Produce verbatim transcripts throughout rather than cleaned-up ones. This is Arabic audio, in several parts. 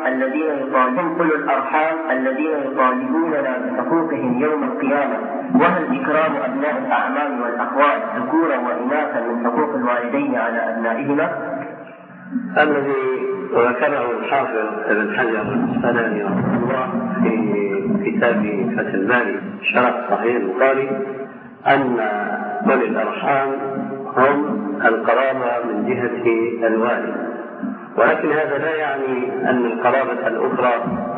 الذين يطالبون أولو الأرحام الذين يطالبوننا بحقوقهم يوم القيامة، وهل إكرام أبناء الأعمام والأخوال ذكورا وإناثا من حقوق الوالدين على أبنائهما؟ الذي ذكره الحافظ ابن حجر العسقلاني رحمه الله في كتاب فتح الباري شرح صحيح البخاري أن أولي الأرحام هم القرابة من جهة الوالد، ولكن هذا لا يعني أن القرابة الأخرى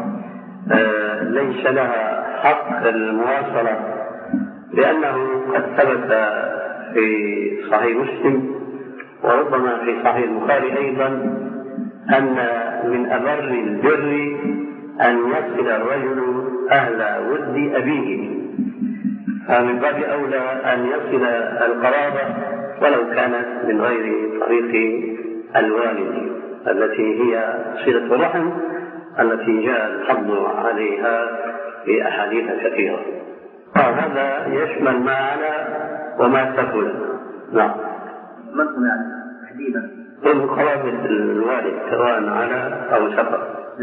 ليس لها حق المواصلة، لأنه قد ثبت في صحيح مسلم وربما في صحيح البخاري أيضا أن من أبر البر أن يصل الرجل أهل ود أبيه، فمن باب أولى أن يصل القرابة ولو كانت من غير طريق الوالد التي هي صلة الرحم التي جاء الحض عليها في أحاديث كثيرة. هذا يشمل ما على وما سفل. نعم. ما يعني تحديدا؟ من قرابة الوالد سواء على أو سفل.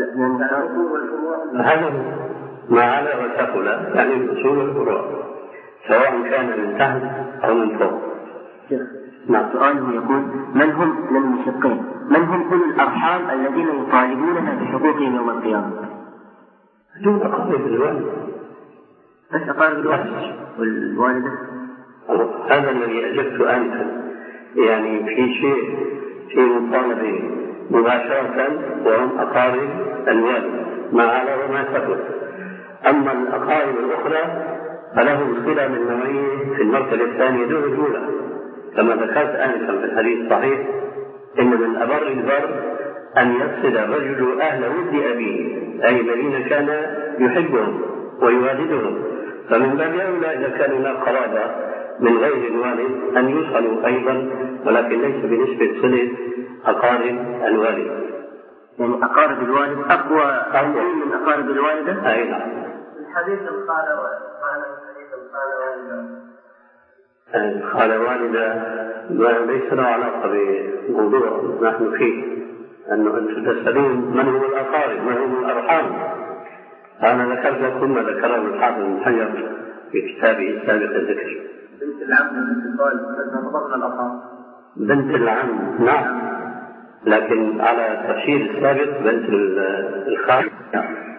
هذا ما على وسفل يعني الأصول والفروع سواء كان من تحت أو من فوق. نعم. سؤاله يقول: من هم للمشقين من هم أولو الأرحام الذين يطالبوننا بحقوقهم يوم القيامة؟ دون أقارب الوالد، بس أقارب الوالد والوالدة. هذا الذي أجبت آنفا، يعني في شيء في مطالبة مباشرة وهم أقارب الوالد ما على وما سفل. أما الأقارب الأخرى فلهم صلة من نوعية في المرتبة الثانية دون الأولى، كما ذكرت آنفا في الحديث الصحيح إن من أبر البر أن يصل الرجل أهل ود أبيه، أي الذين كان يحبهم ويوالدهم، فمن باب أولى إذا كان هناك قرابة من غير الوالد أن يوصلوا أيضا، ولكن ليس بنسبة صلة أقارب الوالد. يعني أقارب الوالد أقوى أقوى من أقارب الوالدة؟ أي نعم. الحديث الخالة والد الحديث الخالة والد قال والدة ليس له علاقة بموضوع نحن فيه، أنه أنت تسألون من هو الأقارب من هو الأرحام. أنا ذكرت لكم ما ذكره الحافظ ابن حجر في كتابه السابق الذكر. بنت العم بنت الخال تضمن الأرحام. بنت العم نعم، لكن على التفسير السابق بنت الخال.